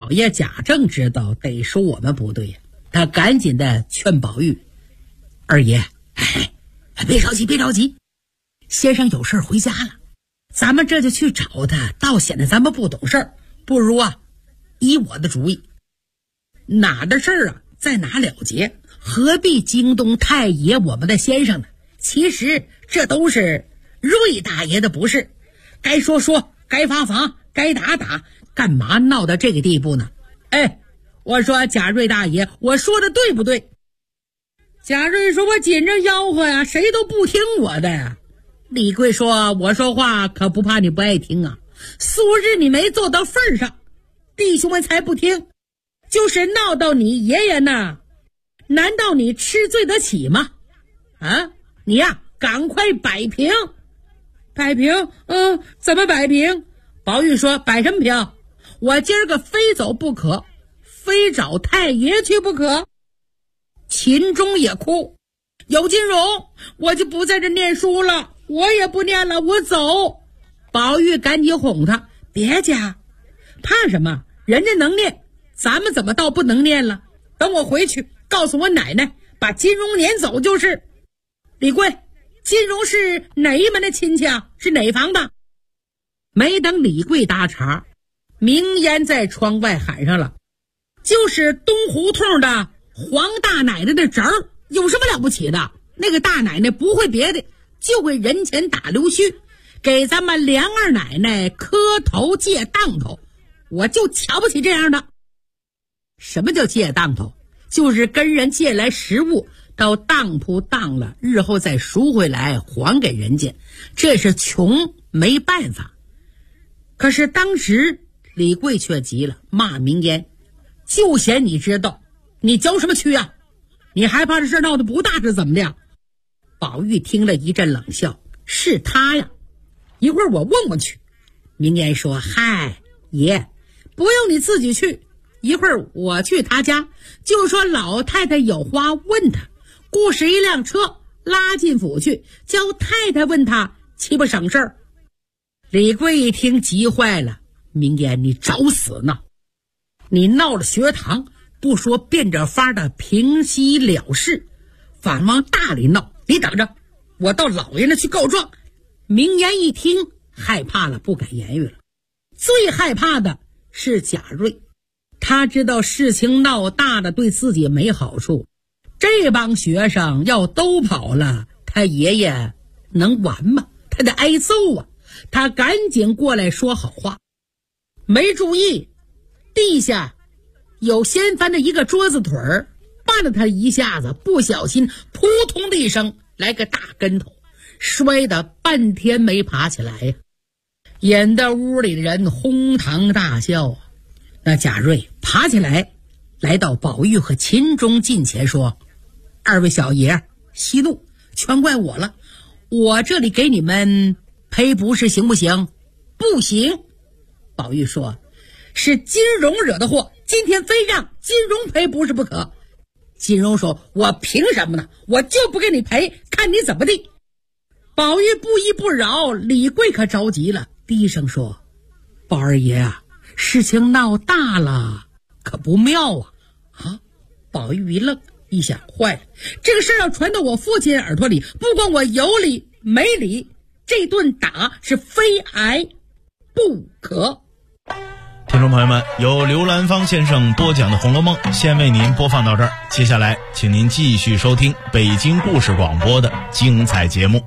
爷贾政知道得说我们不对呀，他赶紧的劝宝玉：“二爷，别着急，别着急，先生有事回家了，咱们这就去找他，倒显得咱们不懂事儿。不如依我的主意，哪的事儿在哪了结，何必惊动太爷我们的先生呢？其实这都是瑞大爷的不是，该说说，该罚罚，该打打，干嘛闹到这个地步呢？我说贾瑞大爷，我说的对不对？”贾瑞说：“我紧着吆喝呀，谁都不听我的呀。”李贵说：“我说话可不怕你不爱听啊，素日你没做到份上，弟兄们才不听，就是闹到你爷爷那，难道你吃罪得起吗？你呀，赶快摆平。”摆平？怎么摆平？宝玉说：“摆什么平？我今儿个非走不可，非找太爷去不可。”秦钟也哭：“有金荣，我就不在这念书了，我也不念了，我走。”宝玉赶紧哄他：“别家，怕什么？人家能念，咱们怎么倒不能念了？等我回去告诉我奶奶，把金荣撵走就是。”李贵，金荣是哪一门的亲戚啊？是哪房的？没等李贵搭茬，明烟在窗外喊上了：“就是东胡同的黄大奶奶的侄儿，有什么了不起的？那个大奶奶不会别的，就会人前打溜须，给咱们梁二奶奶磕头借当头，我就瞧不起这样的。”什么叫借当头？就是跟人借来食物，到当铺当了，日后再赎回来还给人家，这是穷没办法。可是当时李贵却急了，骂明烟：“就嫌你知道，你教什么去啊？你害怕这事闹得不大是怎么的？”宝玉听了一阵冷笑：“是他呀，一会儿我问问去。”明烟说：“嗨，爷，不用你自己去，一会儿我去他家，就说老太太有话问他，雇使一辆车拉进府去，叫太太问他，岂不省事儿？”李贵一听急坏了：“明烟，你找死呢！你闹了学堂，不说变着法的平息了事，反往大里闹，你等着，我到老爷那去告状。”明烟一听害怕了，不敢言语了。最害怕的是贾瑞，他知道事情闹大了对自己没好处，这帮学生要都跑了，他爷爷能完吗？他得挨揍啊！他赶紧过来说好话，没注意地下有掀翻的一个桌子腿儿，绊了他一下子，不小心扑通的一声来个大跟头，摔得半天没爬起来呀，引得屋里的人哄堂大笑啊。那贾瑞爬起来，来到宝玉和秦钟近前说：“二位小爷息怒，全怪我了，我这里给你们赔不是行不行？”“不行。”宝玉说：“是金荣惹的祸，今天非让金荣赔不是不可。”金荣说：“我凭什么呢？我就不给你赔，看你怎么地。”宝玉不依不饶，李贵可着急了，低声说：“宝二爷啊，事情闹大了，可不妙啊！”宝玉一愣，一想，坏了，这个事要传到我父亲耳朵里，不管我有理没理，这顿打是非挨不可。 听众朋友们，由刘兰芳先生播讲的《红楼梦》先为您播放到这儿，接下来请您继续收听北京故事广播的精彩节目。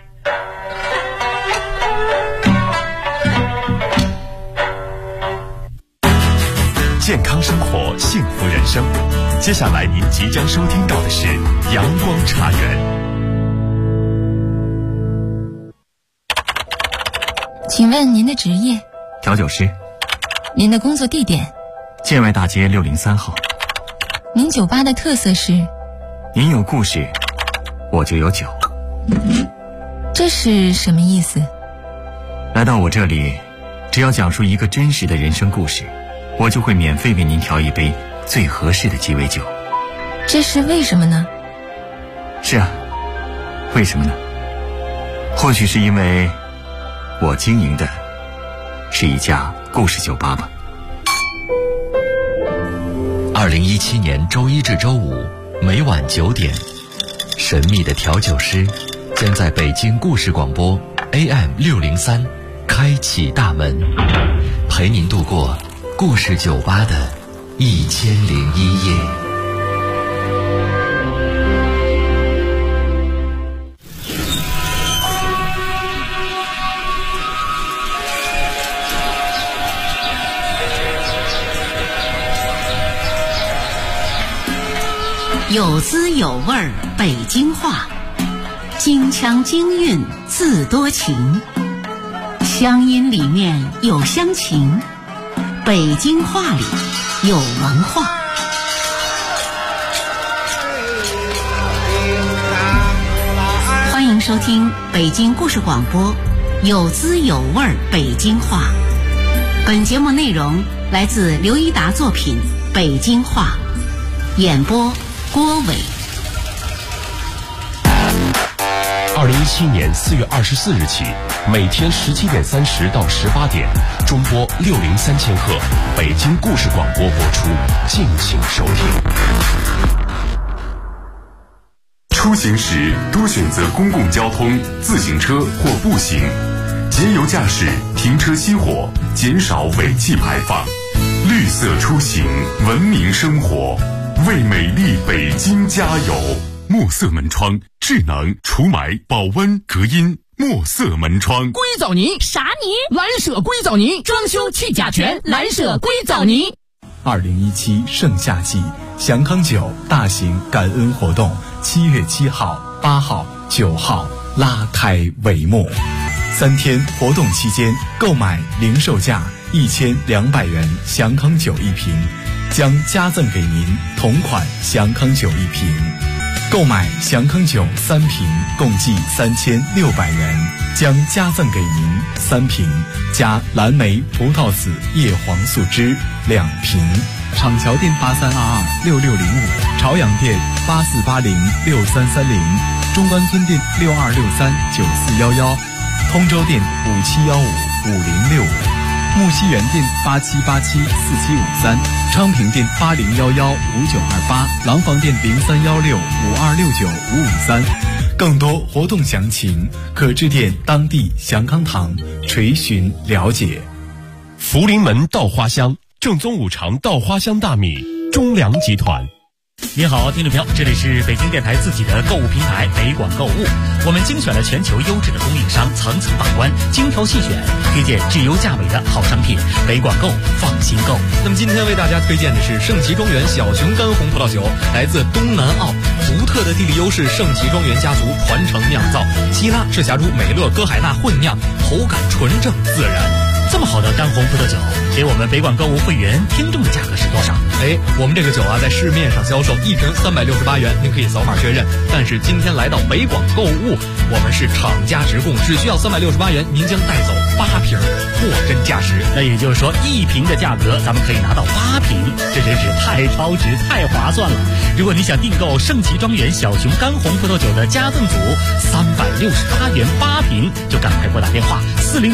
健康生活，幸福人生。接下来您即将收听到的是阳光茶园。 请问您的职业？ 调酒师。 您的工作地点？ 建外大街603号。 您酒吧的特色是？ 您有故事，我就有酒。 这是什么意思？ 来到我这里，只要讲述一个真实的人生故事，我就会免费为您调一杯最合适的鸡尾酒。 这是为什么呢？ 是啊，为什么呢？或许是因为我经营的是一家故事酒吧吧。 2017年周一至周五每晚9点，神秘的调酒师将在北京故事广播 AM603开启大门，陪您度过故事酒吧的1001夜。 有滋有味儿北京话，京腔京韵字多情，乡音里面有乡情，北京话里有文化。欢迎收听北京故事广播有滋有味儿北京话。本节目内容来自刘一达作品《北京话》，演播郭伟。 2017年4月24日起，每天17点30到18点，中波603千赫，北京故事广播播出，敬请收听。 出行时多选择公共交通、自行车或步行，节油驾驶，停车熄火，减少尾气排放，绿色出行，文明生活。为美丽北京加油！墨色门窗，智能除霾、保温、隔音。墨色门窗， 硅藻泥啥泥？蓝舍硅藻泥，装修去甲醛，蓝舍硅藻泥。 2017盛夏季，祥康酒大型感恩活动7月7号、8号、9号拉开帷幕。3天活动期间，购买零售价1200元祥康酒1瓶。将加赠给您同款祥康酒1瓶，购买祥康酒3瓶共计3600元，将加赠给您3瓶加蓝莓葡萄籽叶黄素汁2瓶。厂桥店83226605，朝阳店84806330，中关村店62639411，通州店57155065。木樨园店87874753，昌平店80115928，廊坊店031652695553。更多活动详情可致电当地祥康堂垂询了解。 福临门稻花香，正宗五常稻花香大米，中粮集团。 你好，听众朋友，这里是北京电台自己的购物平台北广购物，我们精选了全球优质的供应商，层层把关，精挑细选，推荐质优价美的好商品，北广购放心购。 那么今天为大家推荐的是盛奇庄园小熊干红葡萄酒，来自东南澳，独特的地理优势，盛奇庄园家族传承酿造，希拉赤霞珠美乐歌海纳混酿，口感纯正自然。 这么好的干红葡萄酒，给我们北广购物会员听众的价格是多少？ 我们这个酒啊，在市面上销售1瓶368元，您可以扫码确认。但是今天来到北广购物，我们是厂家直供，只需要368元，您将带走8瓶，货真价实。 那也就是说，1瓶的价格，咱们可以拿到8瓶，这真是太超值、太划算了。如果你想订购盛奇庄园小熊干红葡萄酒的加赠组，368元8瓶，就赶快拨打电话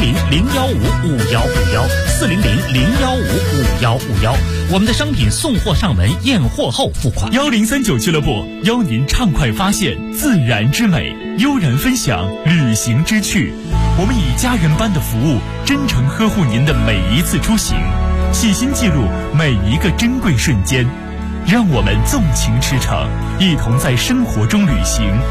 400-015-5151，400-015-5151，我们的商品送货上门，验货后付款。 1039俱乐部邀您畅快发现自然之美，悠然分享旅行之趣。我们以家人般的服务，真诚呵护您的每一次出行，细心记录每一个珍贵瞬间。让我们纵情驰骋，一同在生活中旅行，